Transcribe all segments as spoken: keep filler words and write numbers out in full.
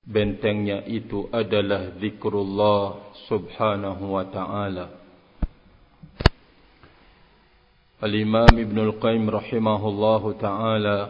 bentengnya itu adalah zikrullah subhanahu wa ta'ala. Al-Imam Ibnul Qayyim rahimahullahu ta'ala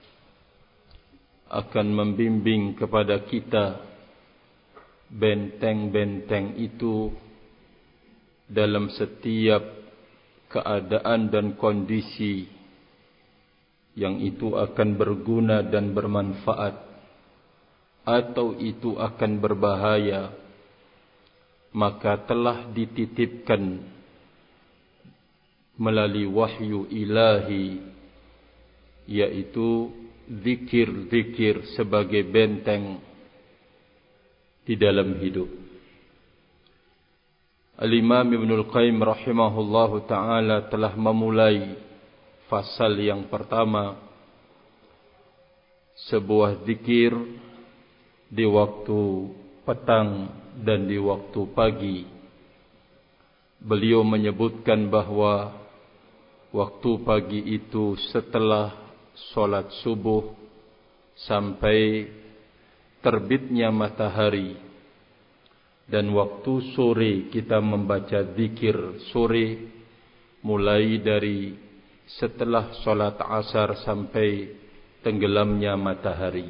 akan membimbing kepada kita benteng-benteng itu dalam setiap keadaan dan kondisi yang itu akan berguna dan bermanfaat atau itu akan berbahaya, maka telah dititipkan melalui wahyu ilahi, yaitu zikir-zikir sebagai benteng di dalam hidup. Al-Imam Ibnul Qayyim rahimahullahu ta'ala telah memulai fasal yang pertama, sebuah zikir di waktu petang dan di waktu pagi. Beliau menyebutkan bahwa waktu pagi itu setelah solat subuh sampai terbitnya matahari, dan waktu sore kita membaca zikir sore mulai dari setelah solat asar sampai tenggelamnya matahari.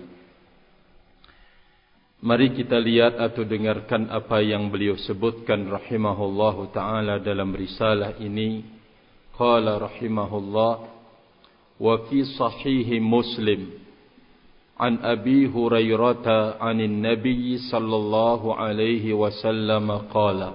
Mari kita lihat atau dengarkan apa yang beliau sebutkan rahimahullahu ta'ala dalam risalah ini. Qala rahimahullah, wa fi sahihi Muslim an Abi Hurairah anin Nabi sallallahu alaihi wasallam qala.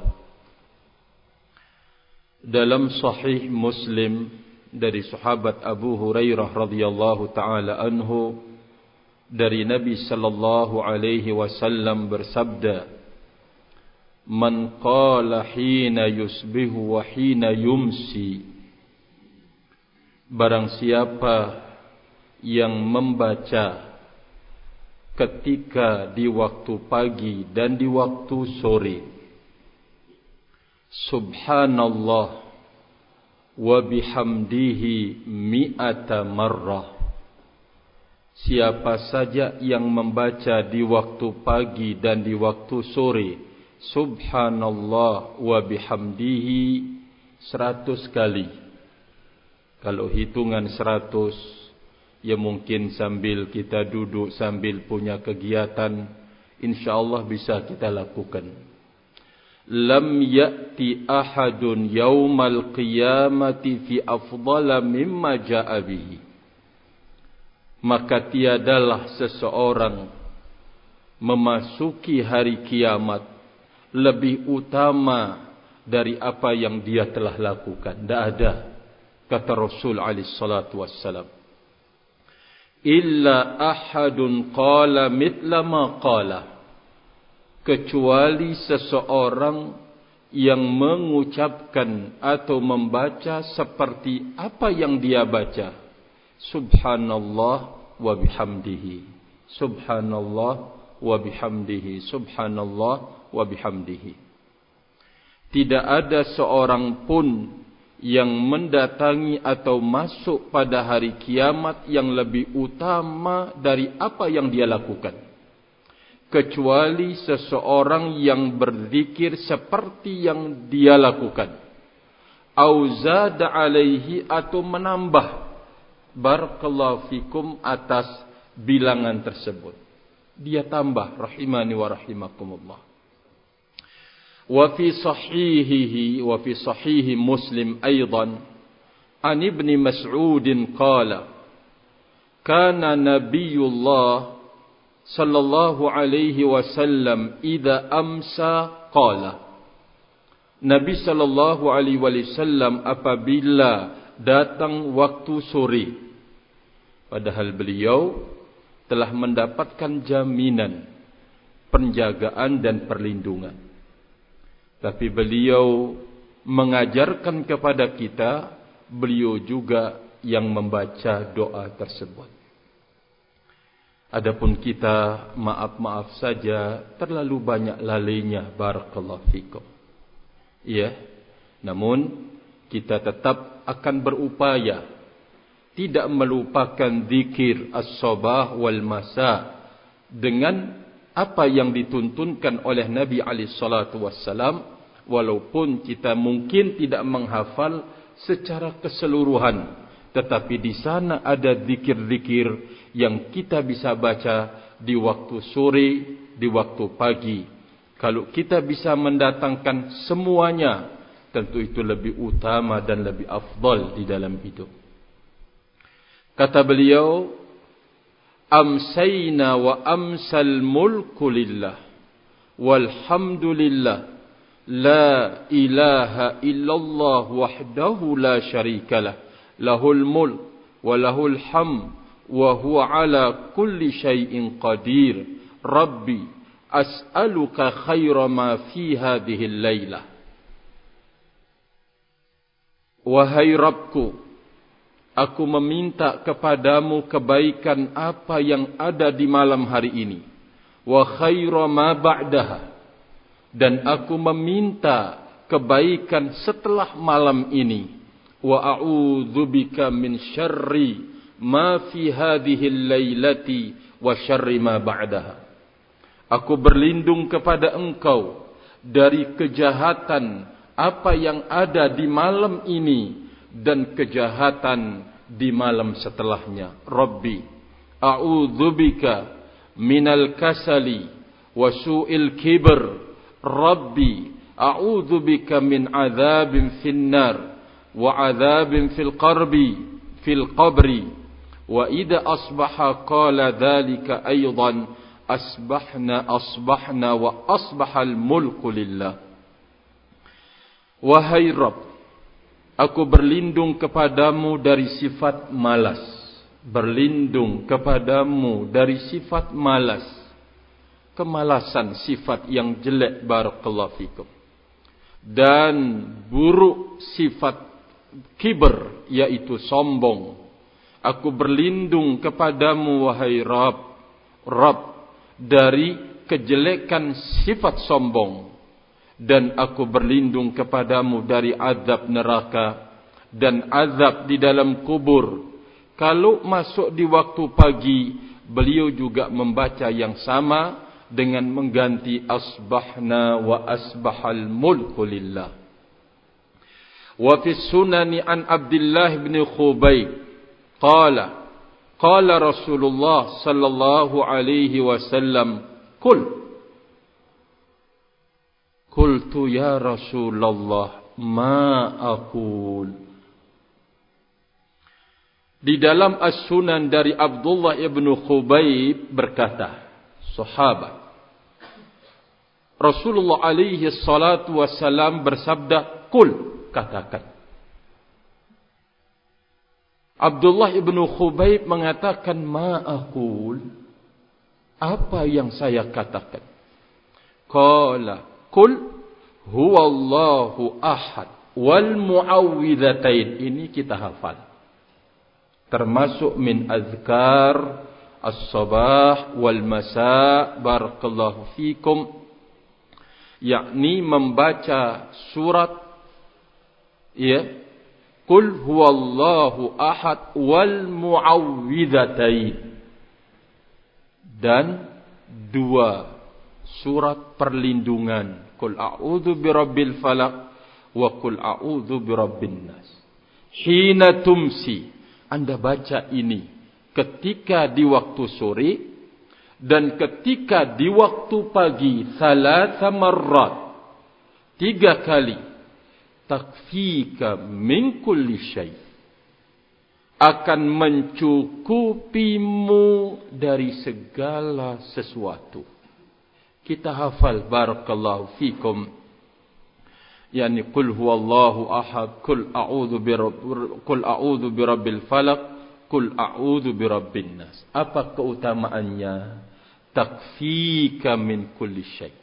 Dalam sahih Muslim dari sahabat Abu Hurairah radhiyallahu taala anhu, dari Nabi sallallahu alaihi wasallam bersabda, man qala hina yusbihu wa hina yumsi, barang siapa yang membaca ketika di waktu pagi dan di waktu sore, subhanallah wa bihamdihi mi'ata marrah. Siapa saja yang membaca di waktu pagi dan di waktu sore subhanallah wa bihamdihi seratus kali. Kalau hitungan seratus, ya mungkin sambil kita duduk, sambil punya kegiatan, insyaallah bisa kita lakukan. Lam ya'ti ahadun yaumal qiyamati fi afdala mimma ja'a bihi. Maka tiadalah seseorang memasuki hari kiamat lebih utama dari apa yang dia telah lakukan. Tidak ada, kata Rasul alaihi salatu wassalam. Illa ahadun qala mithla ma qala, kecuali seseorang yang mengucapkan atau membaca seperti apa yang dia baca. Subhanallah wa bihamdihi, subhanallah wa bihamdihi, subhanallah wa bihamdihi. Tidak ada seorang pun yang mendatangi atau masuk pada hari kiamat yang lebih utama dari apa yang dia lakukan, kecuali seseorang yang berzikir seperti yang dia lakukan, au zada alaihi, atau menambah barakallahu fikum atas bilangan tersebut. Dia tambah, rahimani wa rahimakumullah. Wa fi sahihihi wa fi sahihi Muslim aidan an Ibn Mas'ud qala kana Nabiyullah sallallahu alaihi wasallam idza amsa qala, Nabi sallallahu alaihi wasallam apabila datang waktu sore, padahal beliau telah mendapatkan jaminan penjagaan dan perlindungan, tapi beliau mengajarkan kepada kita, beliau juga yang membaca doa tersebut. Adapun kita, maaf-maaf saja, terlalu banyak lalainya, barakallahu fikum. Ya, namun kita tetap akan berupaya tidak melupakan zikir as-sabah wal masa dengan apa yang dituntunkan oleh Nabi alaihi salatu wassalam, walaupun kita mungkin tidak menghafal secara keseluruhan, tetapi di sana ada zikir-zikir yang kita bisa baca di waktu sore, di waktu pagi. Kalau kita bisa mendatangkan semuanya, tentu itu lebih utama dan lebih afdal di dalam hidup. Kata beliau, amsayna wa amsal mulku lillah walhamdulillah la ilaha illallah wahdahu la syarikalah lahul mulk wa lahul hamd wa huwa ala kulli syai'in qadir rabbi as'aluka khaira ma fi hadhihi al-lailah. Wahai Rabbku, aku meminta kepadamu kebaikan apa yang ada di malam hari ini. Wa khaira ma ba'daha. Dan aku meminta kebaikan setelah malam ini. Wa a'udzubika min syarri ma fi hadhihi al-lailati wa syarri ma ba'daha. Aku berlindung kepada engkau dari kejahatan apa yang ada di malam ini dan kejahatan di malam setelahnya. Rabbi, a'udzubika minal kasali wa su'il kibr. Rabbi, a'udzubika min azabin finnar wa azabin fil qarbi fil qabri. Wa idza asbaha qala dhalika aydan asbahna asbahna wa asbahal mulku lillah. Wahai Rabb, aku berlindung kepadamu dari sifat malas. Berlindung kepadamu dari sifat malas. Kemalasan, sifat yang jelek, barakallahu fikum. Dan buruk sifat kibr, yaitu sombong. Aku berlindung kepadamu, wahai Rabb, Rabb, dari kejelekan sifat sombong. Dan aku berlindung kepadamu dari azab neraka dan azab di dalam kubur. Kalau masuk di waktu pagi, beliau juga membaca yang sama dengan mengganti asbahna wa asbahal mulku lillah. Wa fi sunani an Abdullah bin Khubayb qala qala Rasulullah sallallahu alaihi wasallam kul Qultu ya Rasulullah ma aqul. Di dalam As-Sunan dari Abdullah ibn Khubayb berkata, sahabat, Rasulullah alaihi salatu wassalam bersabda, qul, katakan. Abdullah ibn Khubayb mengatakan, ma aqul, apa yang saya katakan? Qala Qul huwallahu ahad wal muawwidzatain. Ini kita hafal. Termasuk min azkar as-sabah wal masa, barakallahu fikum. Yakni membaca surat, ya, Qul huwallahu ahad wal muawwidzatain. Dan dua surat perlindungan. Qul a'udzu birabbil falaq wa qul a'udzu birabbin nas. Hina tumsi, Anda baca ini ketika di waktu sore dan ketika di waktu pagi, thalatha marrat, tiga kali. Takfika min kulli syai', akan mencukupimu dari segala sesuatu. Kita hafal, barakallahu fikum. Yani qul huwallahu ahad, qul a'udzu birabb qul a'udzu birabbil falaq, qul a'udzu birabbin nas. Apa keutamaannya? Takfika min kulli syai',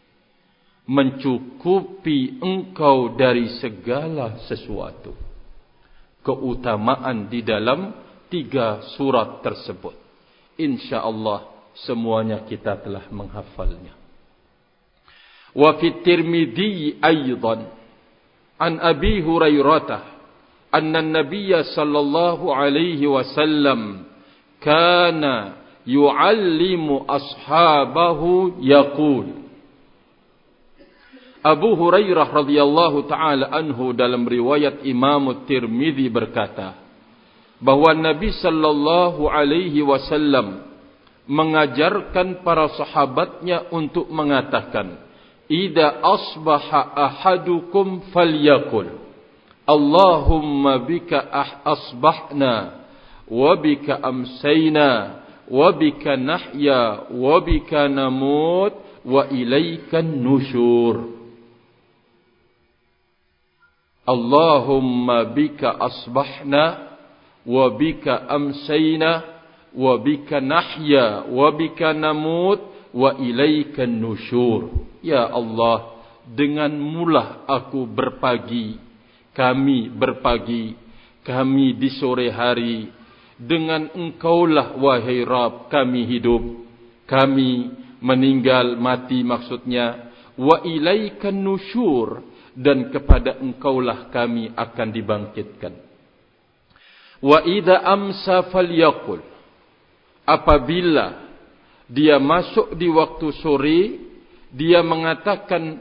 mencukupi engkau dari segala sesuatu. Keutamaan di dalam tiga surat tersebut, insyaallah semuanya kita telah menghafalnya. Wa fi Tirmidzi aidan an Abi Hurairah anna an-nabiy sallallahu alaihi wasallam kana yu'allimu ashabahu yaqul. Abu Hurairah radhiyallahu taala anhu dalam riwayat Imam Tirmizi berkata bahwa Nabi sallallahu alaihi wasallam mengajarkan para sahabatnya untuk mengatakan, "Idza asbaha ahadukum falyaqul, Allahumma bika asbahna wa bika amsayna wa bika nahya wa bika namut wa ilaikan nusyur." Allahumma bika asbahna wa bika amsayna wa bika nahya wa bika namut wa ilaikan nusyur. Ya Allah, denganmulah aku berpagi, kami berpagi, kami di sore hari. Dengan engkaulah wahai Rabb kami hidup, kami meninggal, mati maksudnya. Wa ilaikan nusyur, dan kepada engkaulah kami akan dibangkitkan. Wa idza amsa falyaqul, apabila dia masuk di waktu sore, dia mengatakan,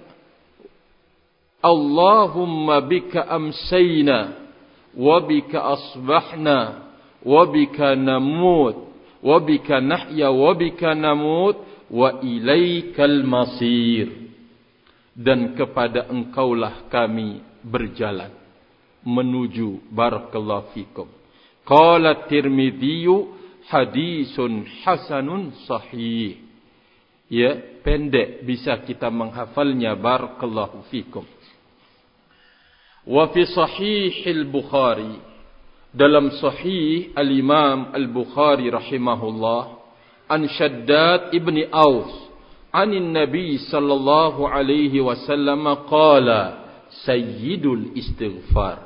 Allahumma bika amsayna wa bika asbahna wa bika namut wa bika nahya wa bika namut wa ilaikal masir, dan kepada engkaulah kami berjalan menuju. Barakallahu fikum. Qala Tirmidzi hadisun hasanun sahih. Ya, pendek bisa kita menghafalnya. Barakallahu fikum. Wa fi sahih al-Bukhari, dalam sahih al-Imam al-Bukhari rahimahullah, an Shaddad ibni Aus عن النبي صلى الله عليه وسلم قال سيد الاستغفار.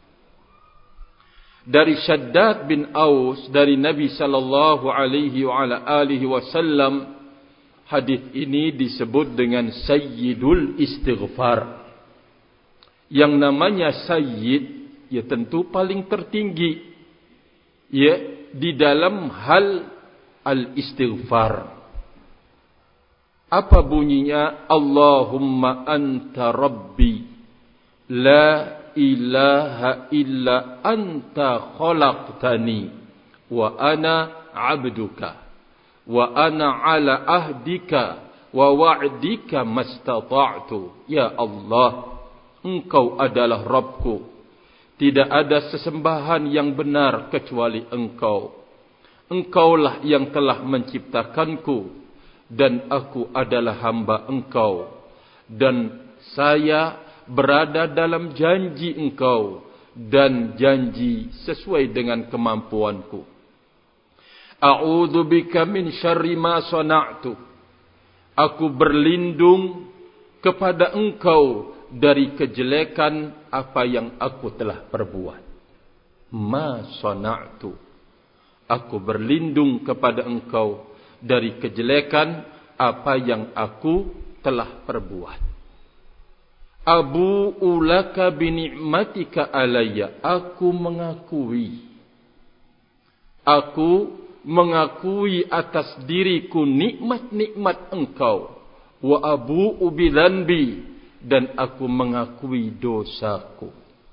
Dari Shaddad bin Aus dari Nabi sallallahu alaihi wa ala alihi wasallam, hadis ini disebut dengan Sayyidul Istighfar. Yang namanya Sayyid, ya tentu paling tertinggi, ya di dalam hal al-istighfar. Apa bunyinya? Allahumma anta rabbi la ilaha illa anta khalaqtani wa ana abduka wa ana ala ahdika wa wa'dika mastata'tu. Ya Allah, engkau adalah Rabbku, tidak ada sesembahan yang benar kecuali engkau. Engkaulah yang telah menciptakanku, dan aku adalah hamba engkau, dan saya berada dalam janji engkau, dan janji sesuai dengan kemampuanku. A'udzu bika min syarri ma sana'tu, aku berlindung kepada engkau dari kejelekan apa yang aku telah perbuat. Ma sana'tu, aku berlindung kepada engkau dari kejelekan apa yang aku telah perbuat. Abu ulaka binikmatika alayya, aku mengakui, aku mengakui atas diriku nikmat-nikmat engkau. Wa abu ubilanbi, dan aku mengakui dosaku.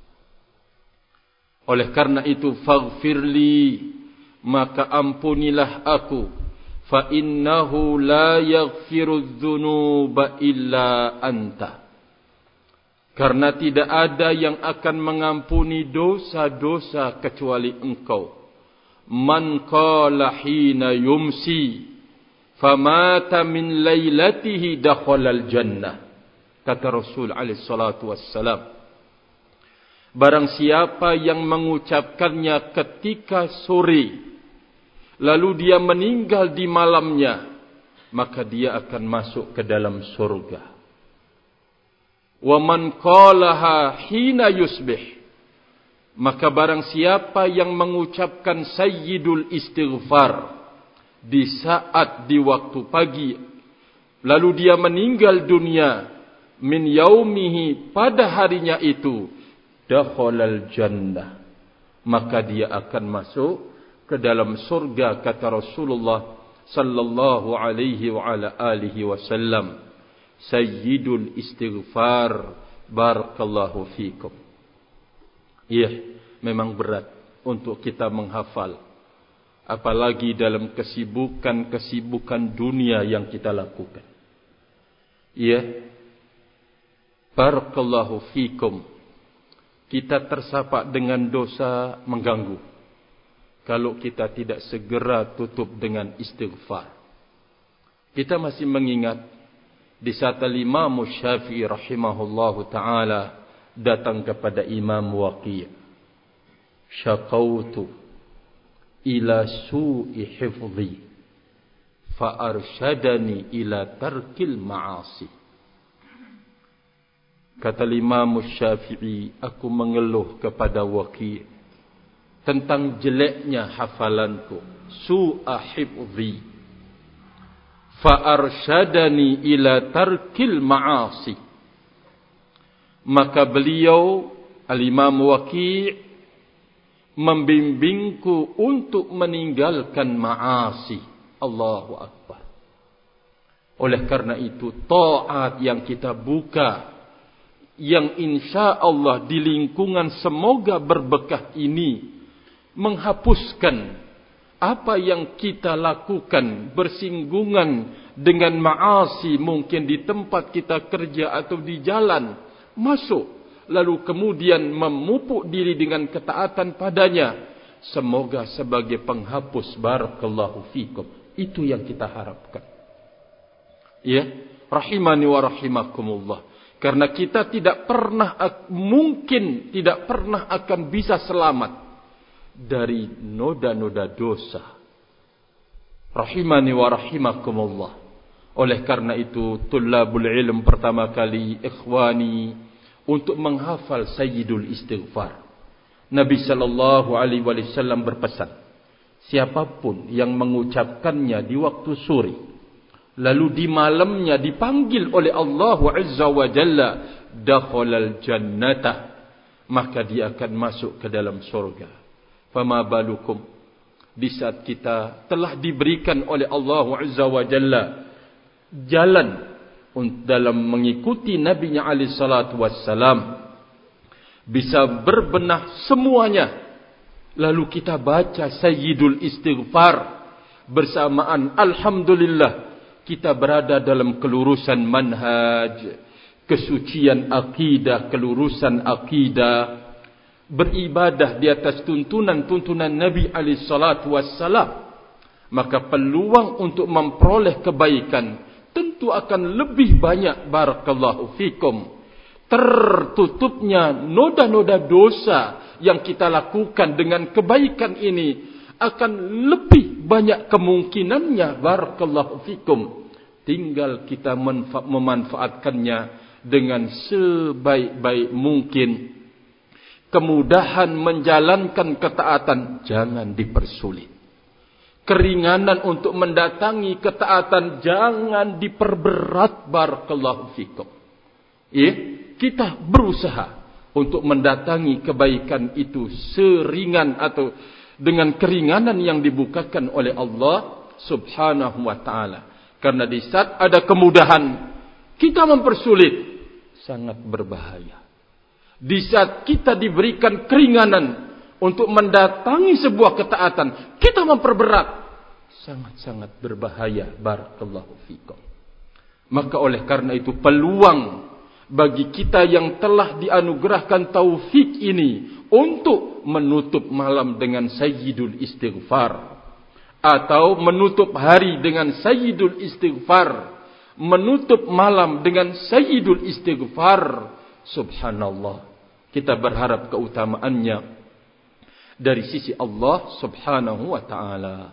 Oleh karena itu, faghfirli, maka ampunilah aku. Fa innahu la yaghfiru dzunuba illa anta, karena tidak ada yang akan mengampuni dosa-dosa kecuali engkau. Man qala hina yumsi famata min lailatihi dakhalal jannah, kata Rasul alaihi salatu wassalam. Barang siapa yang mengucapkannya ketika sore, lalu dia meninggal di malamnya, maka dia akan masuk ke dalam surga. Wa man qalaha hina yusbih, maka barang siapa yang mengucapkan sayyidul istighfar di saat di waktu pagi, lalu dia meninggal dunia, min yaumihi, pada harinya itu, dakhalal jannah, maka dia akan masuk ke dalam surga, kata Rasulullah sallallahu alaihi wa ala alihi wasallam, sayyidul istighfar. Barakallahu fikum. Iya, memang berat untuk kita menghafal, apalagi dalam kesibukan-kesibukan dunia yang kita lakukan. Iya, barakallahu fikum. Kita tersapak dengan dosa mengganggu kalau kita tidak segera tutup dengan istighfar. Kita masih mengingat di saat Imam Syafi'i rahimahullahu ta'ala datang kepada Imam Waqi'. Syaqautu ila su'i hifzi fa arsyadani ila tarkil ma'asi. Kata Imam Syafi'i, aku mengeluh kepada Waqi' tentang jeleknya hafalanku, su'a hifzi fa arsyadani ila tarkil ma'asi. Maka beliau Al-Imam Waqi' membimbingku untuk meninggalkan ma'asi. Allahu Akbar. Oleh karena itu, taat yang kita buka, yang insya Allah di lingkungan semoga berberkah ini, menghapuskan apa yang kita lakukan bersinggungan dengan ma'asi, mungkin di tempat kita kerja atau di jalan, masuk, lalu kemudian memupuk diri dengan ketaatan padanya. Semoga sebagai penghapus. Barakallahu fikum. Itu yang kita harapkan. Ya, rahimani wa rahimakumullah. Karena kita tidak pernah, mungkin tidak pernah akan bisa selamat dari noda-noda dosa. Rahimani wa rahimakumullah. Oleh karena itu, tullabul ilm pertama kali, ikhwani, untuk menghafal sayyidul istighfar, Nabi sallallahu alaihi wasallam berpesan, siapapun yang mengucapkannya di waktu sore, lalu di malamnya dipanggil oleh Allah Azza wa Jalla, dakhalal jannata, maka dia akan masuk ke dalam surga. Fama balukum, di saat kita telah diberikan oleh Allah Azza wa Jalla jalan dalam mengikuti Nabi-Nya alaihi salatu wassalam, bisa berbenah semuanya, lalu kita baca sayyidul istighfar bersamaan, alhamdulillah kita berada dalam kelurusan manhaj, kesucian akidah, kelurusan akidah, beribadah di atas tuntunan-tuntunan Nabi alaihi salatu wassalam. Maka peluang untuk memperoleh kebaikan tentu akan lebih banyak. Barakallahu fikum. Tertutupnya noda-noda dosa yang kita lakukan dengan kebaikan ini akan lebih banyak kemungkinannya. Barakallahu fikum. Tinggal kita memanfaatkannya dengan sebaik-baik mungkin. Kemudahan menjalankan ketaatan jangan dipersulit. Keringanan untuk mendatangi ketaatan jangan diperberat. Barakallahu fikum. Ya, kita berusaha untuk mendatangi kebaikan itu seringan atau dengan keringanan yang dibukakan oleh Allah Subhanahu wa taala. Karena di saat ada kemudahan kita mempersulit, sangat berbahaya. Di saat kita diberikan keringanan untuk mendatangi sebuah ketaatan, kita memperberat, sangat-sangat berbahaya. Barakallahu fikum. Maka oleh karena itu, peluang bagi kita yang telah dianugerahkan taufik ini untuk menutup malam dengan sayyidul istighfar, atau menutup hari dengan sayyidul istighfar, menutup malam dengan sayyidul istighfar, subhanallah, kita berharap keutamaannya dari sisi Allah subhanahu wa ta'ala.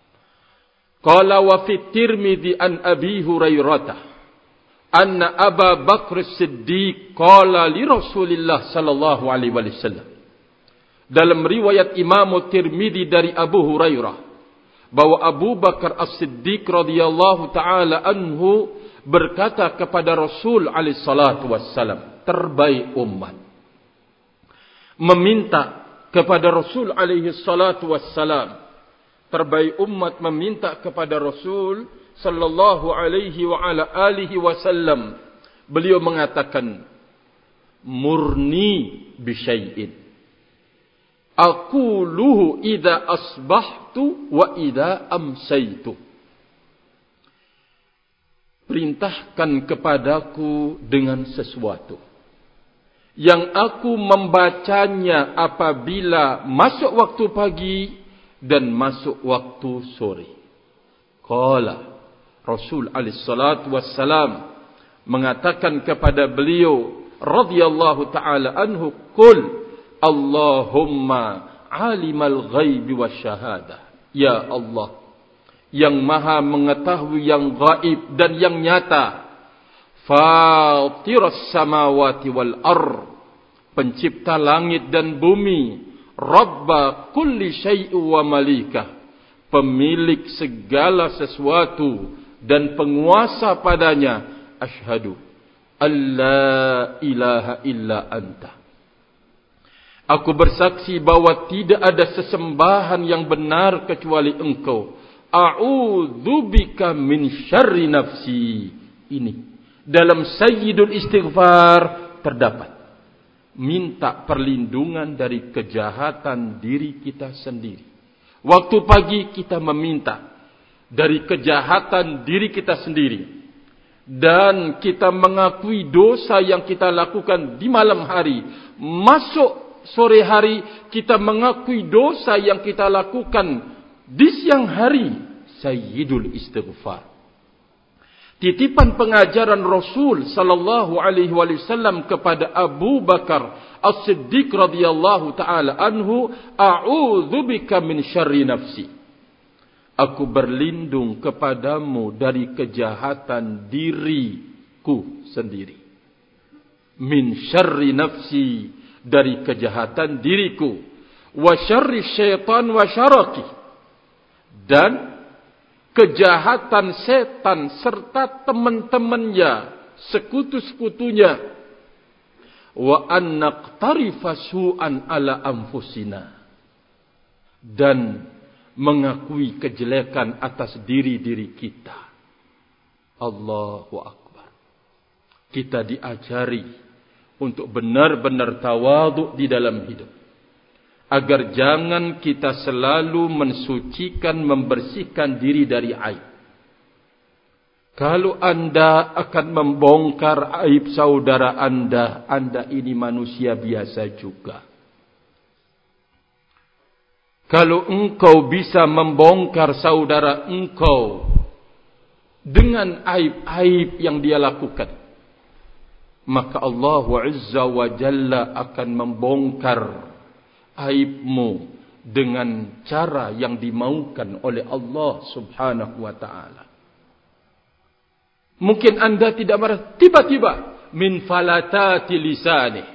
Qala wa fi Tirmidzi an Abi Hurairah anna Abu Bakr As-Siddiq qala li Rasulillah sallallahu alaihi wasallam. Dalam riwayat Imam Tirmidzi dari Abu Hurairah bahwa Abu Bakar As-Siddiq radhiyallahu taala anhu berkata kepada Rasul alaihi salatu wassalam, terbaik umat, meminta kepada Rasul alaihi salatu wassalam terbaik umat meminta kepada Rasul sallallahu alaihi wa ala alihi wasallam. Beliau mengatakan, murni bisyai'in aquluhu idza asbahtu wa idza amsaitu. Perintahkan kepadaku dengan sesuatu yang aku membacanya apabila masuk waktu pagi dan masuk waktu sore. Qala Rasul alaihi salatu wassalam mengatakan kepada beliau radhiyallahu taala anhu, qul Allahumma alimal ghaibi wasyahadah. Ya Allah, yang maha mengetahui yang gaib dan yang nyata, fatiras samawati wal ar, pencipta langit dan bumi, rabba kulli syai'in wa malikah, pemilik segala sesuatu dan penguasa padanya, asyhadu alla ilaha illa anta, aku bersaksi bahwa tidak ada sesembahan yang benar kecuali engkau, a'udzubika min syarri nafsi. Ini dalam sayyidul istighfar terdapat minta perlindungan dari kejahatan diri kita sendiri. Waktu pagi kita meminta dari kejahatan diri kita sendiri, dan kita mengakui dosa yang kita lakukan di malam hari. Masuk sore hari kita mengakui dosa yang kita lakukan di siang hari. Sayyidul istighfar. Titipan pengajaran Rasul sallallahu alaihi wasallam kepada Abu Bakar As-Siddiq radhiyallahu taala anhu, a'udzubika min syarri nafsi, aku berlindung kepadamu dari kejahatan diriku sendiri. Min syarri nafsi, dari kejahatan diriku. Wa syarri syaitan wa syaraki, dan kejahatan setan serta teman-temannya, sekutu-sekutunya. Wa an naqtarifa su'an ala anfusina, dan mengakui kejelekan atas diri-diri kita. Allahu Akbar. Kita diajari untuk benar-benar tawadhu di dalam hidup, agar jangan kita selalu mensucikan, membersihkan diri dari aib. Kalau anda akan membongkar aib saudara anda, anda ini manusia biasa juga. Kalau engkau bisa membongkar saudara engkau dengan aib-aib yang dia lakukan, maka Allah Azza wa Jalla akan membongkar aibmu dengan cara yang dimaukan oleh Allah Subhanahu wa ta'ala. Mungkin anda tidak marah, tiba-tiba min falatati lisani,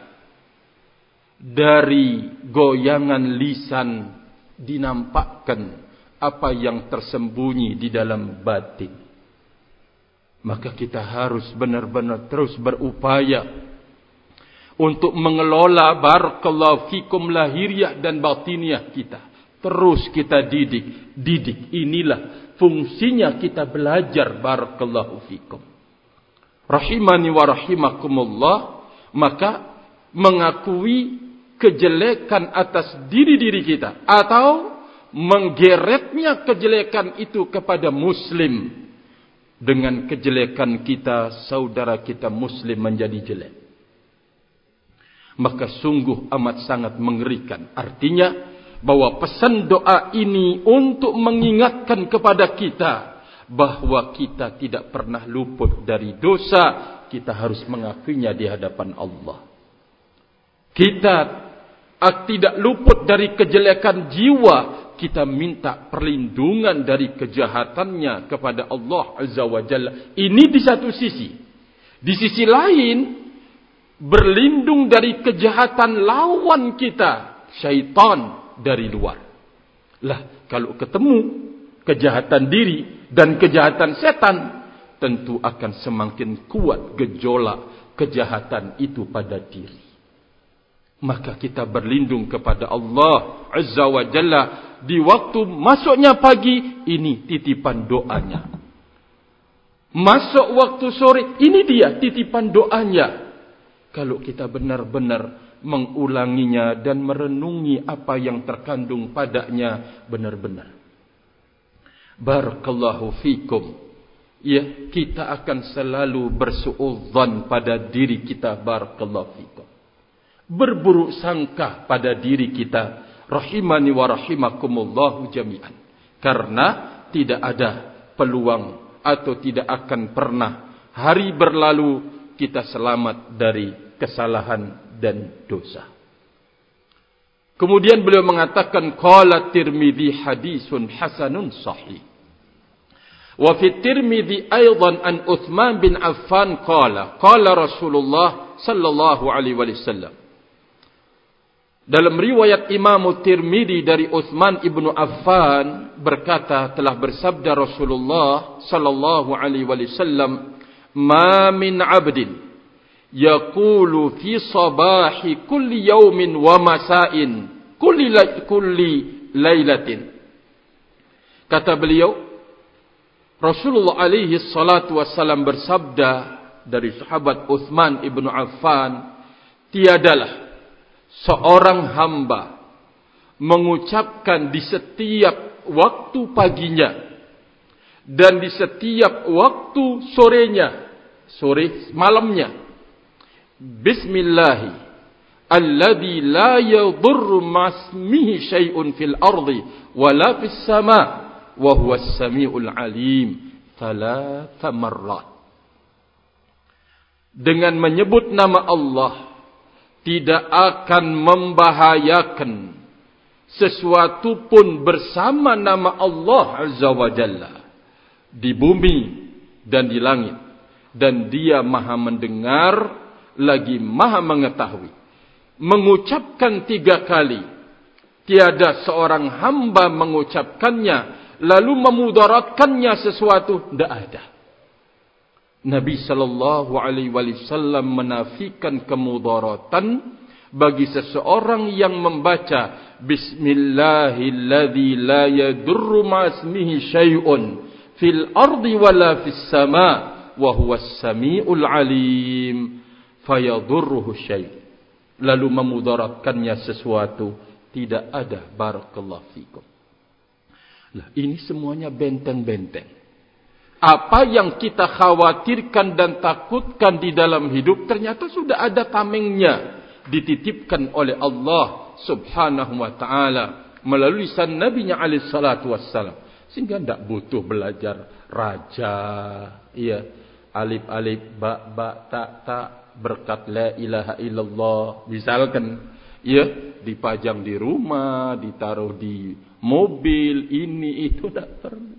dari goyangan lisan dinampakkan apa yang tersembunyi di dalam batin. Maka kita harus benar-benar terus berupaya untuk mengelola barakallahu fikum lahiriah dan batiniah kita. Terus kita didik, didik. Inilah fungsinya kita belajar, barakallahu fikum. Rahimani wa rahimakumullah. Maka mengakui kejelekan atas diri-diri kita, atau menggeretnya kejelekan itu kepada muslim, dengan kejelekan kita, saudara kita muslim menjadi jelek, maka sungguh amat sangat mengerikan. Artinya bahwa pesan doa ini untuk mengingatkan kepada kita bahwa kita tidak pernah luput dari dosa. Kita harus mengakuinya di hadapan Allah. Kita tidak luput dari kejelekan jiwa. Kita minta perlindungan dari kejahatannya kepada Allah Azza wa Jalla. Ini di satu sisi. Di sisi lain, berlindung dari kejahatan lawan kita, syaitan, dari luar. Lah, kalau ketemu kejahatan diri dan kejahatan setan, tentu akan semakin kuat gejolak kejahatan itu pada diri. maka kita berlindung kepada Allah Azza wa Jalla di waktu masuknya pagi, ini titipan doanya. Masuk waktu sore, ini dia titipan doanya. Kalau kita benar-benar mengulanginya dan merenungi apa yang terkandung padanya benar-benar. Barakallahu fikum. Ya, kita akan selalu bersuudzon pada diri kita. Barakallahu fikum. Berburuk sangka pada diri kita. Rahimani wa rahimakumullahu jami'an. Karena tidak ada peluang atau tidak akan pernah hari berlalu kita selamat dari kesalahan dan dosa. Kemudian beliau mengatakan qala Tirmidzi hadisun hasanun sahih. Wa fi Tirmidzi aidan an Utsman bin Affan qala qala Rasulullah sallallahu alaihi wasallam. Dalam riwayat Imam Tirmidzi dari Utsman ibnu Affan berkata, telah bersabda Rasulullah sallallahu alaihi wasallam, "Ma min 'abdin yaqulu fi sabahi kulli yawmin wa masa'in kulli la, kulli lailatin." Kata beliau, Rasulullah alaihi salatu wassalam bersabda dari sahabat Utsman ibnu Affan, tiadalah seorang hamba mengucapkan di setiap waktu paginya dan di setiap waktu sorenya, sore malamnya, Bismillahi alladzi la yadurru ma'asmihi syai'un fil ardi wala fis sama' wa huwas samiul alim, thalatha marrat. Dengan menyebut nama Allah tidak akan membahayakan sesuatu pun bersama nama Allah Azza wa Jalla di bumi dan di langit, dan Dia Maha mendengar lagi Maha mengetahui. Mengucapkan tiga kali, tiada seorang hamba mengucapkannya lalu memudaratkannya sesuatu, tidak ada. Nabi sallallahu alaihi wasallam menafikan kemudaratan bagi seseorang yang membaca Bismillahilladzi la yadurru ma'asmihi syai'un fil ardi wala fis sama' wa huwas samiul alim, fayadurruhu syai', lalu memudaratkannya sesuatu, tidak ada. Barakallahu fikum. Lah, ini semuanya benteng-benteng. Apa yang kita khawatirkan dan takutkan di dalam hidup ternyata sudah ada tamengnya, dititipkan oleh Allah Subhanahu wa taala melalui lisan Nabi-Nya alaihi salatu wassalam, sehingga tidak butuh belajar raja, iya, alif alif ba ba ta ta berkat la ilaha illallah misalkan, iya, dipajang di rumah, ditaruh di mobil, ini itu tidak perlu.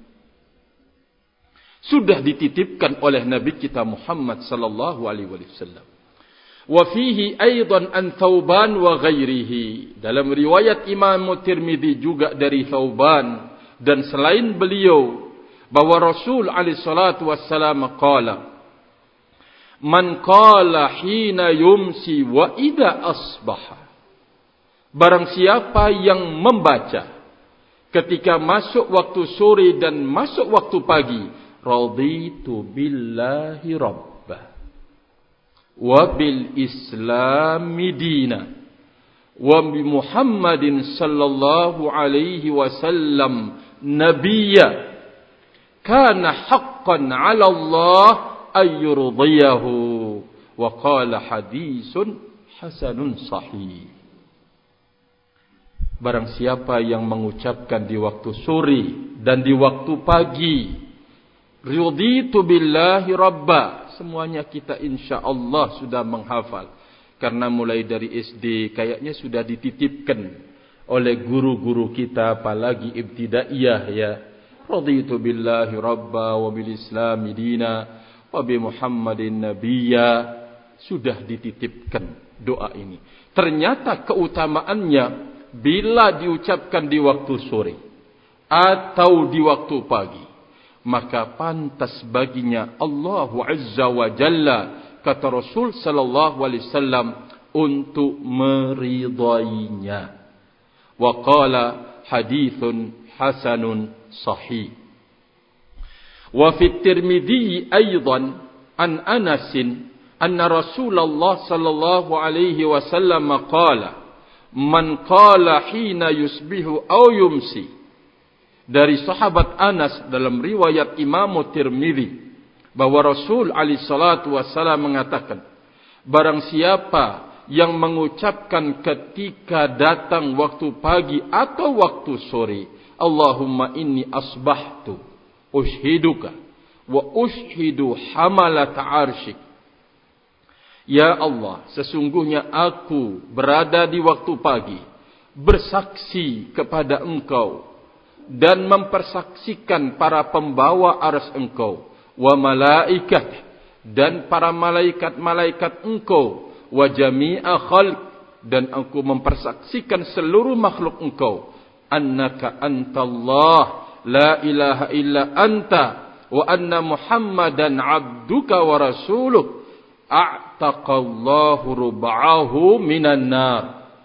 Sudah dititipkan oleh Nabi kita Muhammad sallallahu alaihi wasallam. Wa fihi aidan an Thauban wa ghairihi. Dalam riwayat Imam Tirmidzi juga dari Thauban dan selain beliau, bahwa Rasul alaihi salatu wassalam qala, "Man qala hina yumsi wa idza asbaha." Barang siapa yang membaca ketika masuk waktu sore dan masuk waktu pagi, raditu billahi rabbah wa bil islami dina wa bi Muhammadin sallallahu alaihi wasallam nabiyya, kana haqqan 'ala Allah ay yurdiyahu, wa qala hadisun hasanun sahih. Barang siapa yang mengucapkan di waktu sore dan di waktu pagi, raditu billahi rabba, semuanya kita insyaallah sudah menghafal. Karena mulai dari S D kayaknya sudah dititipkan oleh guru-guru kita, apalagi ibtidaiyah ya. Raditu billahi rabba wa bil islami dina wa bi Muhammadin nabiyya, sudah dititipkan doa ini. Ternyata keutamaannya bila diucapkan di waktu sore atau di waktu pagi, maka pantas baginya Allah Azza wa Jalla, kata Rasul sallallahu alaihi wasallam, untuk meridainya. Wa qala hadithun hasanun sahih. Wa fi Tirmidzi aidan an Anas anna Rasulullah sallallahu alaihi wasallam qala man qala hina yusbihu aw yumsi. Dari sahabat Anas dalam riwayat Imam Tirmidzi bahwa Rasul alaihi salatu wasallam mengatakan, barang siapa yang mengucapkan ketika datang waktu pagi atau waktu sore, Allahumma inni asbahtu ushiduka wa ushidu hamalat arsyik. Ya Allah, sesungguhnya aku berada di waktu pagi, bersaksi kepada Engkau dan mempersaksikan para pembawa arsy Engkau, wa malaikat, dan para malaikat-malaikat Engkau, wa jami'a khalq, dan aku mempersaksikan seluruh makhluk Engkau, annaka antallah la ilaha illa anta wa anna muhammadan abduka wa rasuluk a'taqallahu rub'ahu minan nar.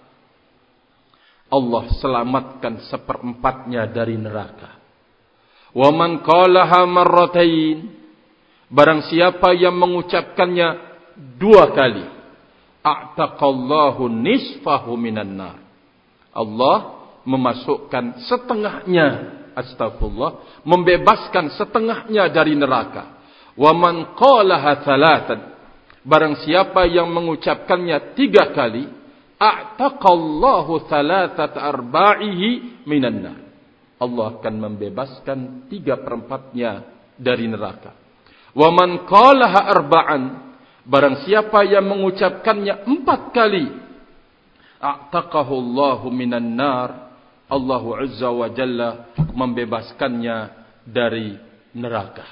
Allah selamatkan seperempatnya dari neraka. Wa man qalaha marratain, barang siapa yang mengucapkannya dua kali, a'taqallahu nisfahu minan nar. Allah memasukkan setengahnya, astagfirullah, membebaskan setengahnya dari neraka. Wa man qalaha thalathan, barang siapa yang mengucapkannya tiga kali, a'taqallahu thalathat arba'ihi minan nar. Allah akan membebaskan tiga perempatnya dari neraka. Wa man qalaha arba'an, barang siapa yang mengucapkannya empat kali, a'taqahu Allahu minan nar. Allah Azza wa Jalla membebaskannya dari neraka.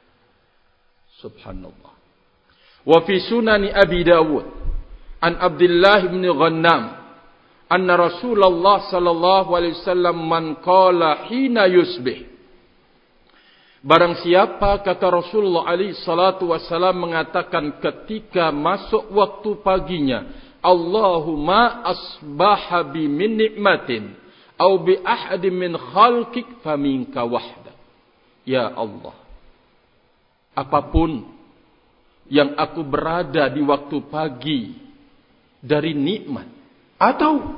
Subhanallah. Wa fi sunani Abi Dawud an Abdullah bin Ghannam anna Rasulullah sallallahu alaihi wasallam man qala hina yusbih. Barang siapa, kata Rasulullah alaihi salatu wasallam, mengatakan ketika masuk waktu paginya, Allahumma asbaha bi min ni'matin au bi ahadin min khalqik faminka wahda. Ya Allah, apapun yang aku berada di waktu pagi dari nikmat, atau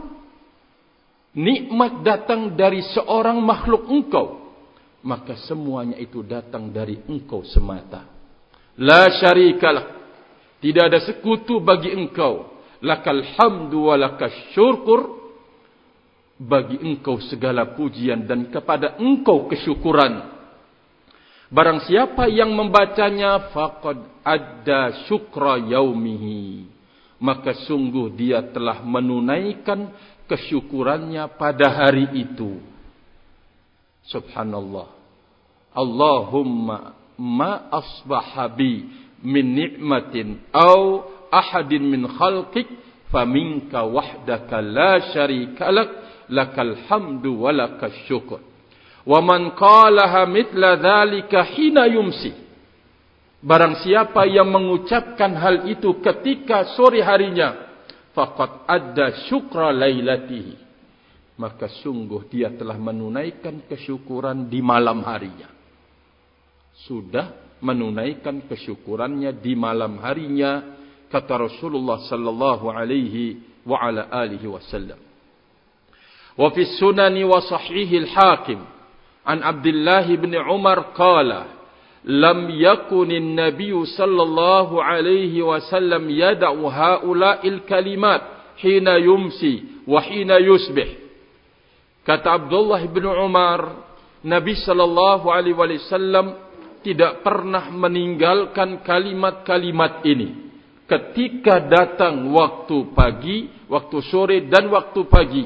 nikmat datang dari seorang makhluk Engkau, maka semuanya itu datang dari Engkau semata. La syarikalah, tidak ada sekutu bagi Engkau. Lakal hamdu wa lakas syukur, bagi Engkau segala pujian dan kepada Engkau kesyukuran. Barang siapa yang membacanya, faqad adda syukra yaumihi, maka sungguh dia telah menunaikan kesyukurannya pada hari itu. Subhanallah. Allahumma ma asbaha bi min ni'matin au ahadin min khalqik faminka wahdaka la syarika lak lakal hamdu wa lakas syukur. Wa man qalaha mithla dzalika hina yumsi, barang siapa yang mengucapkan hal itu ketika sore harinya, faqad adda syukra lailatihi, maka sungguh dia telah menunaikan kesyukuran di malam harinya. Sudah menunaikan kesyukurannya di malam harinya, kata Rasulullah sallallahu alaihi wa ala alihi wasallam. Wa fi sunani wa sahihil hakim an Abdullah bin Umar qala lam yakunin nabiyyu sallallahu alaihi wasallam yad'u haula'il kalimat hina yumsi wa hina yusbih. Kata Abdullah bin Umar, Nabi sallallahu alaihi wasallam tidak pernah meninggalkan kalimat-kalimat ini ketika datang waktu pagi, waktu sore dan waktu pagi.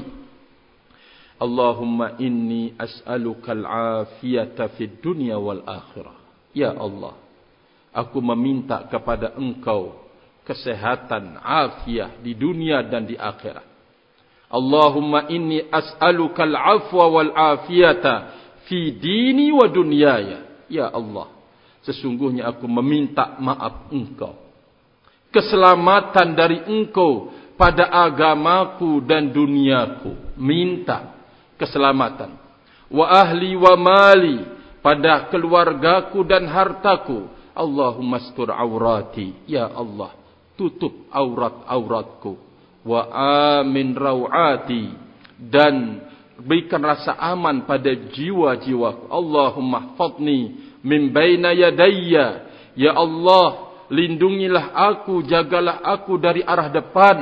Allahumma inni as'alukal afiyata fid dunya wal akhirah. Ya Allah, aku meminta kepada Engkau kesehatan, afiah di dunia dan di akhirat. Allahumma inni as'alukal afwa wal afiyata fi dini wa dunyaya. Ya Allah, sesungguhnya aku meminta maaf Engkau, keselamatan dari Engkau pada agamaku dan duniaku, minta keselamatan. Wa ahli wa mali, pada keluargaku dan hartaku. Allahumma astur aurati, ya Allah, tutup aurat-auratku. Wa amin rawati, dan berikan rasa aman pada jiwa-jiwaku. Allahumma hfadni min baina yadayya, ya Allah, lindungilah aku, jagalah aku dari arah depan.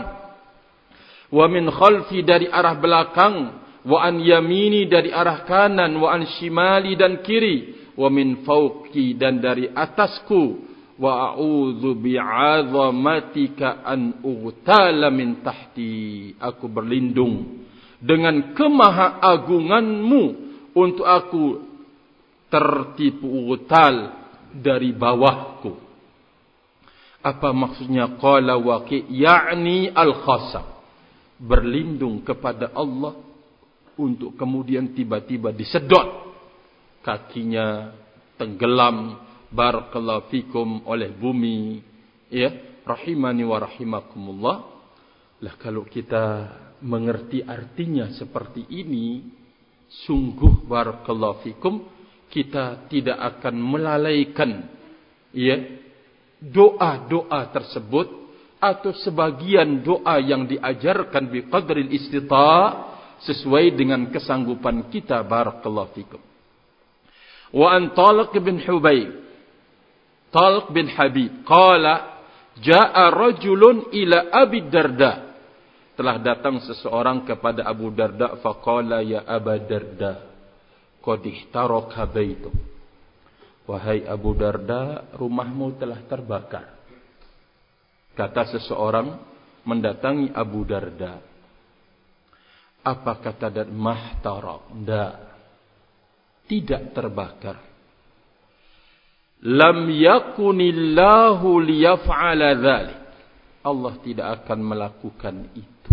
Wa min khalfi, dari arah belakang. Wa an yamini, dari arah kanan. Wa an shimali, dan kiri. Wa min fawqi, dan dari atasku. Wa a'udzu bi'azamatika an ughtala min tahti, aku berlindung dengan kemahaagunganmu untuk aku tertipu ughtal dari bawahku. Apa maksudnya qala Waqi'? Ya'ni al-khasab, berlindung kepada Allah untuk kemudian tiba-tiba disedot kakinya, tenggelam, barakallahu fikum, oleh bumi, ya, rahimani wa rahimakumullah. Lah kalau kita mengerti artinya seperti ini, sungguh barakallahu fikum, kita tidak akan melalaikan, ya, doa-doa tersebut atau sebagian doa yang diajarkan biqadril istita', sesuai dengan kesanggupan kita, barakallahu fikum. Wa an Talq bin Hubayb, Talq bin Habib, qala jaa rajulun ila Abi Darda, telah datang seseorang kepada Abu Darda, faqala ya Aba Darda qad ihtaraka baituk, wahai Abu Darda, rumahmu telah terbakar. Kata seseorang mendatangi Abu Darda. Apa kata dan mahtarak? Tidak, tidak terbakar. Lam yakunillahu liyaf'ala dzalik, Allah tidak akan melakukan itu.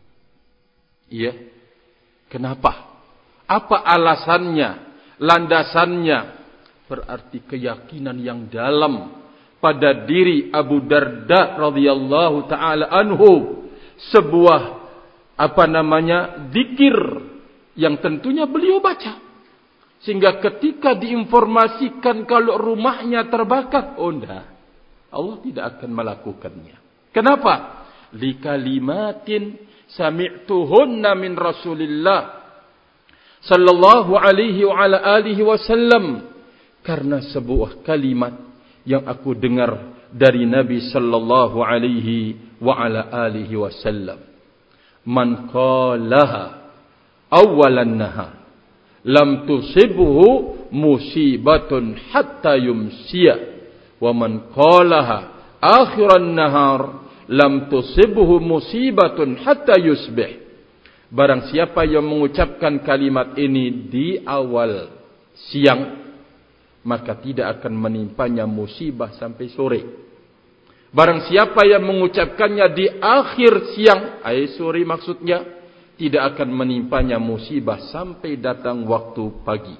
Iya. Kenapa? Apa alasannya? Landasannya? Berarti keyakinan yang dalam pada diri Abu Darda radhiyallahu taala anhu, sebuah apa namanya zikir yang tentunya beliau baca, sehingga ketika diinformasikan kalau rumahnya terbakar, oh enggak, Allah tidak akan melakukannya. Kenapa? Li kalimatin sami'tuhunna min Rasulillah sallallahu alaihi wa ala alihi wasallam, karena sebuah kalimat yang aku dengar dari Nabi sallallahu alaihi wa ala alihi wasallam. Man qalaha awalan nahar lam tusibhu musibatun hatta yumsiya, wa man qalaha akhiran nahar lam tusibhu musibatun hatta yusbih. Barang siapa yang mengucapkan kalimat ini di awal siang, maka tidak akan menimpanya musibah sampai sore. Barang siapa yang mengucapkannya di akhir siang, ay sore maksudnya, tidak akan menimpanya musibah sampai datang waktu pagi.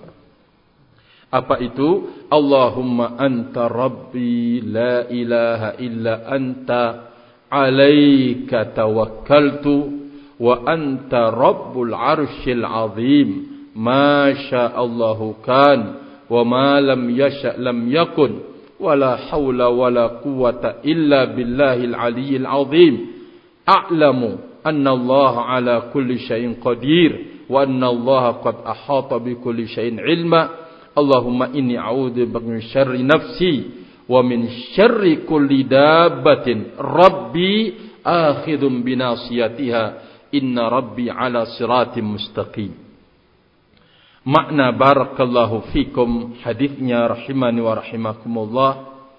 Apa itu? Allahumma anta rabbi la ilaha illa anta alaika tawakkaltu wa anta rabbul arshil azim, ma sya'allahu kan wa ma lam yasha' lam yakun, wala hawla wala quwwata illa billahil aliyyil azim. A'lamu anna Allah ala kulli syai'in qadir wa anna Allah qad ahata bi kulli syai'in ilma. Allahumma inni a'udzu bika min syarri nafsi wa min syarri kulli dabbatin rabbi akhidhum bi nasiyatiha inna rabbi ala siratim mustaqim. Makna barakallahu fikum hadisnya rahimani wa rahimakumullah.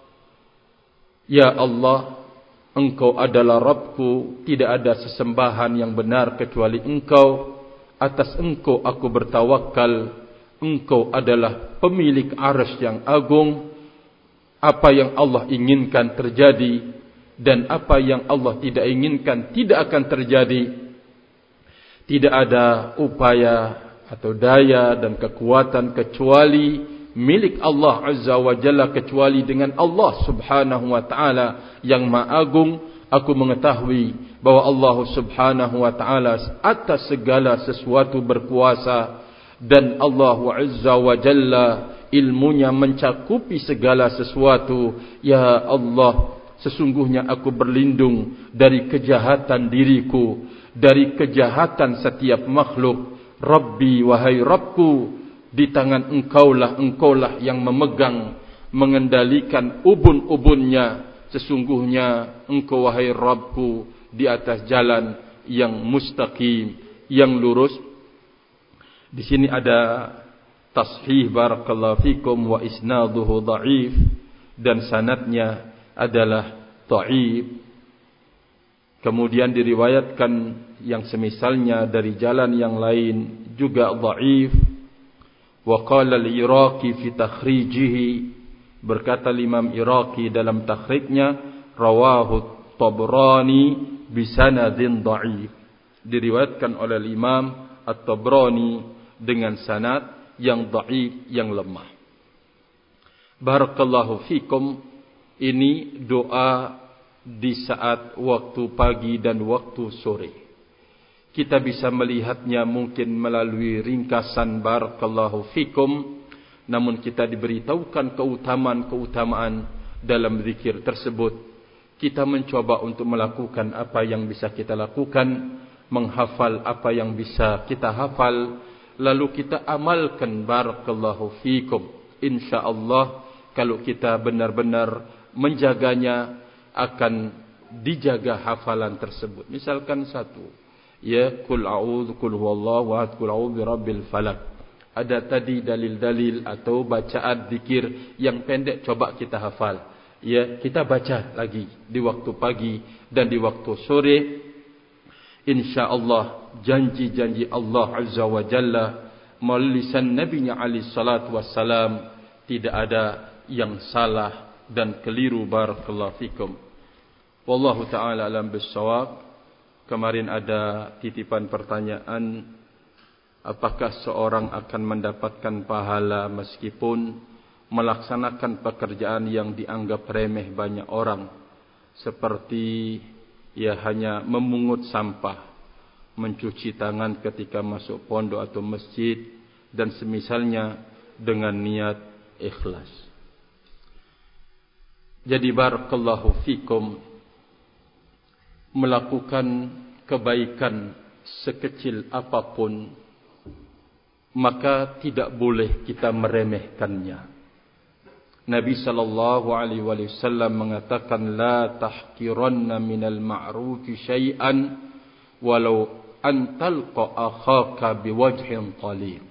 Ya Allah, Engkau adalah Rabbku, tidak ada sesembahan yang benar kecuali Engkau. Atas Engkau aku bertawakal. Engkau adalah pemilik arsy yang agung. Apa yang Allah inginkan terjadi, dan apa yang Allah tidak inginkan tidak akan terjadi. Tidak ada upaya atau daya dan kekuatan kecuali milik Allah Azza wa Jalla, kecuali dengan Allah Subhanahu wa taala yang Maha Agung. Aku mengetahui bahwa Allah Subhanahu wa taala atas segala sesuatu berkuasa, dan Allah Azza wa Jalla ilmunya mencakupi segala sesuatu. Ya Allah, sesungguhnya aku berlindung dari kejahatan diriku, dari kejahatan setiap makhluk. Rabbi, wahai Rabbku, di tangan engkaulah, engkaulah yang memegang, mengendalikan ubun-ubunnya. Sesungguhnya engkau, wahai Rabbku, di atas jalan yang mustaqim, yang lurus. Di sini ada tashih barakallahu fikum, wa isnaduhu dha'if, dan sanadnya adalah dha'if. Kemudian diriwayatkan yang semisalnya dari jalan yang lain juga dha'if. Wa qala al-Iraqi fi takhrijihi, berkata Imam Iraqi dalam takhrijnya, rawahu Tabrani bisanadin dha'if, diriwayatkan oleh Imam At-Tabrani dengan sanad yang dha'if, yang lemah. Barakallahu fikum. Ini doa di saat waktu pagi dan waktu sore. Kita bisa melihatnya mungkin melalui ringkasan barakallahu fikum, namun kita diberitahukan keutamaan-keutamaan dalam zikir tersebut. Kita mencoba untuk melakukan apa yang bisa kita lakukan, menghafal apa yang bisa kita hafal, lalu kita amalkan barakallahu fikum. InsyaAllah kalau kita benar-benar menjaganya, akan dijaga hafalan tersebut. Misalkan satu, ya kul a'udzu kul huwallahu ahad kul a'udzu birabbil falaq. Ada tadi dalil-dalil atau bacaan zikir yang pendek, coba kita hafal. Ya, kita baca lagi di waktu pagi dan di waktu sore. InsyaAllah janji-janji Allah Azza wa Jalla melalui lisan Nabi-Nya alaihi salatu wassalam tidak ada yang salah dan keliru. Barakallahu fikum. Wallahu ta'ala alam bissawab. Kemarin ada titipan pertanyaan, apakah seorang akan mendapatkan pahala meskipun melaksanakan pekerjaan yang dianggap remeh banyak orang, seperti ya hanya memungut sampah, mencuci tangan ketika masuk pondok atau masjid, dan semisalnya dengan niat ikhlas. Jadi barakallahu fikum, melakukan kebaikan sekecil apapun, maka tidak boleh kita meremehkannya. Nabi sallallahu alaihi wasallam mengatakan, la tahqiranna minal ma'rufi syai'an walau an talqa akhaka biwajhin talib.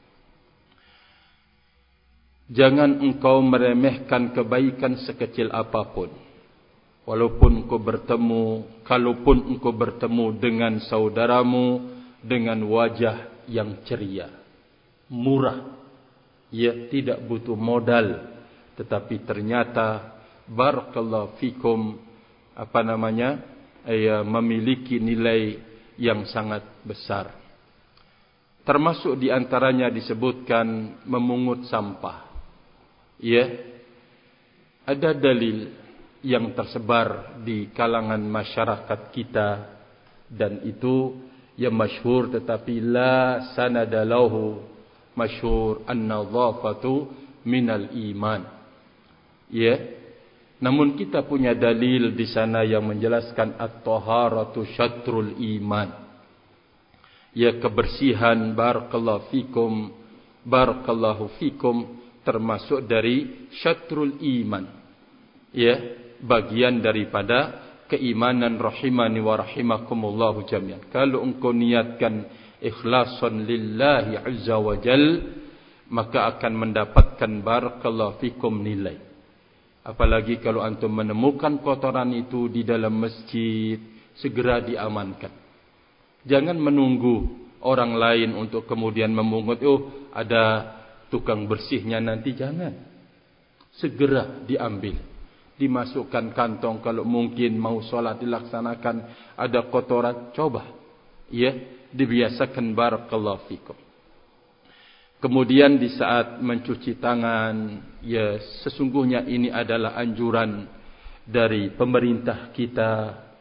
Jangan engkau meremehkan kebaikan sekecil apapun, walaupun engkau bertemu, kalaupun engkau bertemu dengan saudaramu dengan wajah yang ceria, murah, ya tidak butuh modal, tetapi ternyata barakallahu fikum, apa namanya, ya, memiliki nilai yang sangat besar. Termasuk di antaranya disebutkan memungut sampah. Ya, ada dalil yang tersebar di kalangan masyarakat kita, dan itu yang masyhur tetapi la sanada lahu, masyhur an-nadhafatu minal iman. Ya, namun kita punya dalil di sana yang menjelaskan at-taharatu syatrul iman. Ya, kebersihan barakallahu fikum, barakallahu fikum, termasuk dari syatrul iman. Ya, bagian daripada keimanan, rahimani wa rahimakumullahu jami'an. Kalau engkau niatkan ikhlasan lillahi azza wa jal, maka akan mendapatkan barakallahu fikum nilai. Apalagi kalau antum menemukan kotoran itu di dalam masjid, segera diamankan. Jangan menunggu orang lain untuk kemudian memungut, oh ada tukang bersihnya nanti, jangan. Segera diambil, dimasukkan kantong. Kalau mungkin mau sholat dilaksanakan, ada kotoran, coba, ya, dibiasakan barakallahu fikum. Kemudian di saat mencuci tangan, ya sesungguhnya ini adalah anjuran dari pemerintah kita,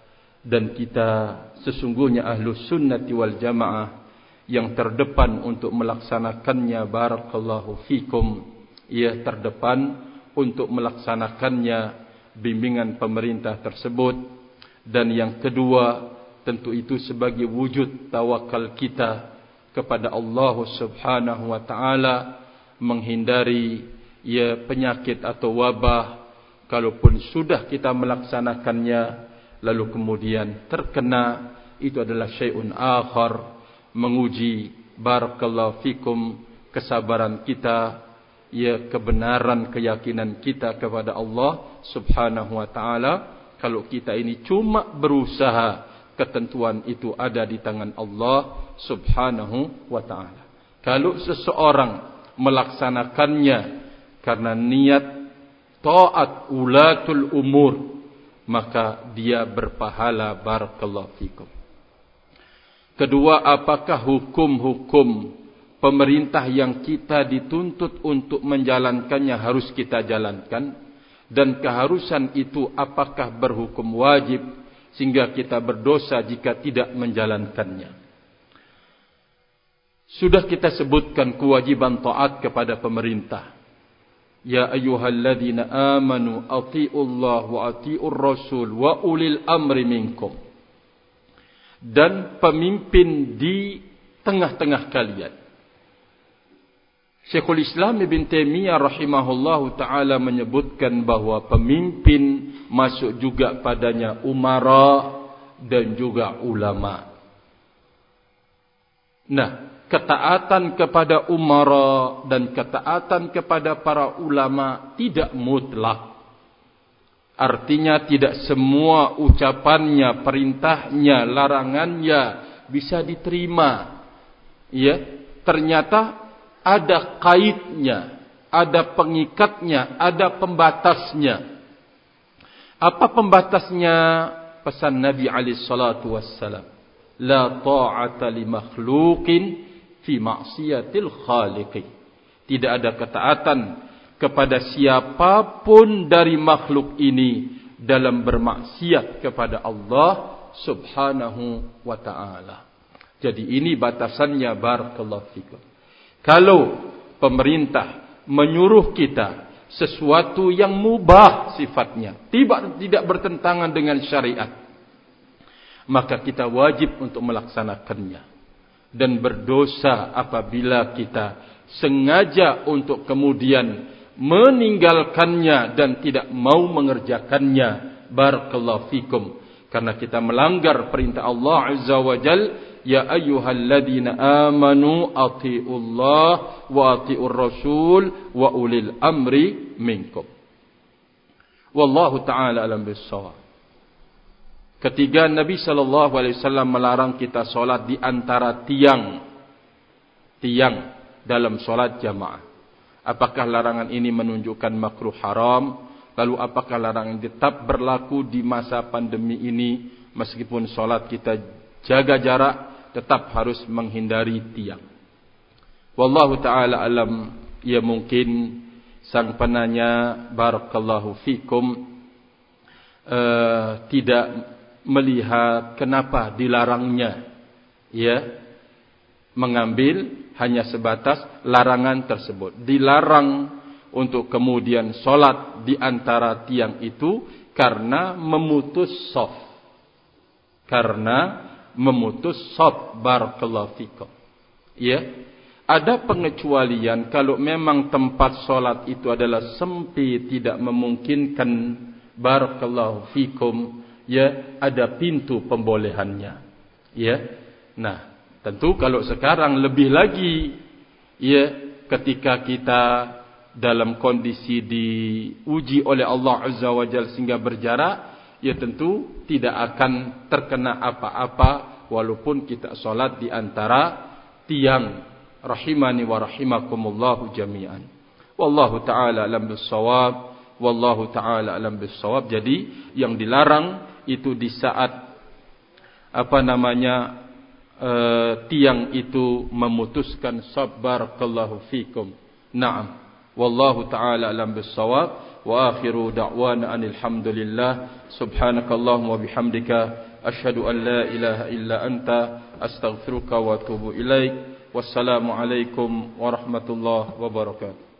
dan kita sesungguhnya ahlus sunnati wal jamaah yang terdepan untuk melaksanakannya. Barakallahu fikum. Ia terdepan untuk melaksanakannya bimbingan pemerintah tersebut. Dan yang kedua, tentu itu sebagai wujud tawakal kita kepada Allah Subhanahu wa taala, menghindari ya penyakit atau wabah. Kalaupun sudah kita melaksanakannya lalu kemudian terkena, itu adalah syai'un akhar, menguji barakallahu fikum kesabaran kita, ya kebenaran keyakinan kita kepada Allah Subhanahu wa taala. Kalau kita ini cuma berusaha, ketentuan itu ada di tangan Allah Subhanahu wa taala. Kalau seseorang melaksanakannya karena niat taat ulatul umur, maka dia berpahala. Barakallahu fikum. Kedua, apakah hukum-hukum pemerintah yang kita dituntut untuk menjalankannya harus kita jalankan? Dan keharusan itu apakah berhukum wajib sehingga kita berdosa jika tidak menjalankannya? Sudah kita sebutkan kewajiban taat kepada pemerintah. Ya ayyuhalladzina amanu athi'ullaha wa athi'ur rasul wa ulil amri minkum. Dan pemimpin di tengah-tengah kalian. Syekhul Islam Ibn Taimiyah rahimahullahu ta'ala menyebutkan bahawa pemimpin masuk juga padanya umara dan juga ulama. Nah, ketaatan kepada umara dan ketaatan kepada para ulama tidak mutlak. Artinya tidak semua ucapannya, perintahnya, larangannya bisa diterima. Ya, ternyata ada kaitnya, ada pengikatnya, ada pembatasnya. Apa pembatasnya? Pesan Nabi alaihi salatu wassalam, la ta'ata li makhluqin fi ma'siyatil khaliqi. Tidak ada ketaatan kepada siapapun dari makhluk ini dalam bermaksiat kepada Allah Subhanahu wa ta'ala. Jadi ini batasannya. Barakallahu fikum. Kalau pemerintah menyuruh kita sesuatu yang mubah sifatnya, tidak tidak bertentangan dengan syariat, maka kita wajib untuk melaksanakannya. Dan berdosa apabila kita sengaja untuk kemudian meninggalkannya dan tidak mau mengerjakannya. Barakallahu fikum. Karena kita melanggar perintah Allah Azza wa Jalla. Ya ayyuhalladzina amanu athi'ullah wa athi'ur rasul wa ulil amri minkum. Wallahu ta'ala alam bissawab. Ketiga, Nabi sallallahu alaihi wasallam melarang kita solat di antara tiang tiang dalam solat jamaah. Apakah larangan ini menunjukkan makruh haram? Lalu apakah larangan tetap berlaku di masa pandemi ini? Meskipun solat kita jaga jarak, tetap harus menghindari tiang. Wallahu ta'ala alam. Ya, mungkin sang penanya barakallahu fikum uh, tidak melihat kenapa dilarangnya, ya, mengambil hanya sebatas larangan tersebut. Dilarang untuk kemudian solat di antara tiang itu karena memutus shaf. Karena memutus shaf. Barakallahu fikum. Ya, ada pengecualian kalau memang tempat solat itu adalah sempit, tidak memungkinkan. Barakallahu fikum. Ya, ada pintu pembolehannya. Ya. Nah, tentu kalau sekarang lebih lagi, ya, ketika kita dalam kondisi diuji oleh Allah Azza wa Jalla sehingga berjarak, ya tentu tidak akan terkena apa-apa walaupun kita solat di antara tiang. Rahimani wa rahimakumullahu jami'an. Wallahu ta'ala alam bissawab. Wallahu ta'ala alam bissawab. Jadi yang dilarang itu di saat apa namanya uh, tiang itu memutuskan shaf. Barakallahu fikum. Naam. Wallahu ta'ala alam bissawab. wa akhiru da'wana anil hamdulillah. Subhanakallahumma wa bihamdika asyhadu an la ilaha illa anta astaghfiruka wa atubu ilaik. Wassalamu alaikum warahmatullahi wabarakatuh.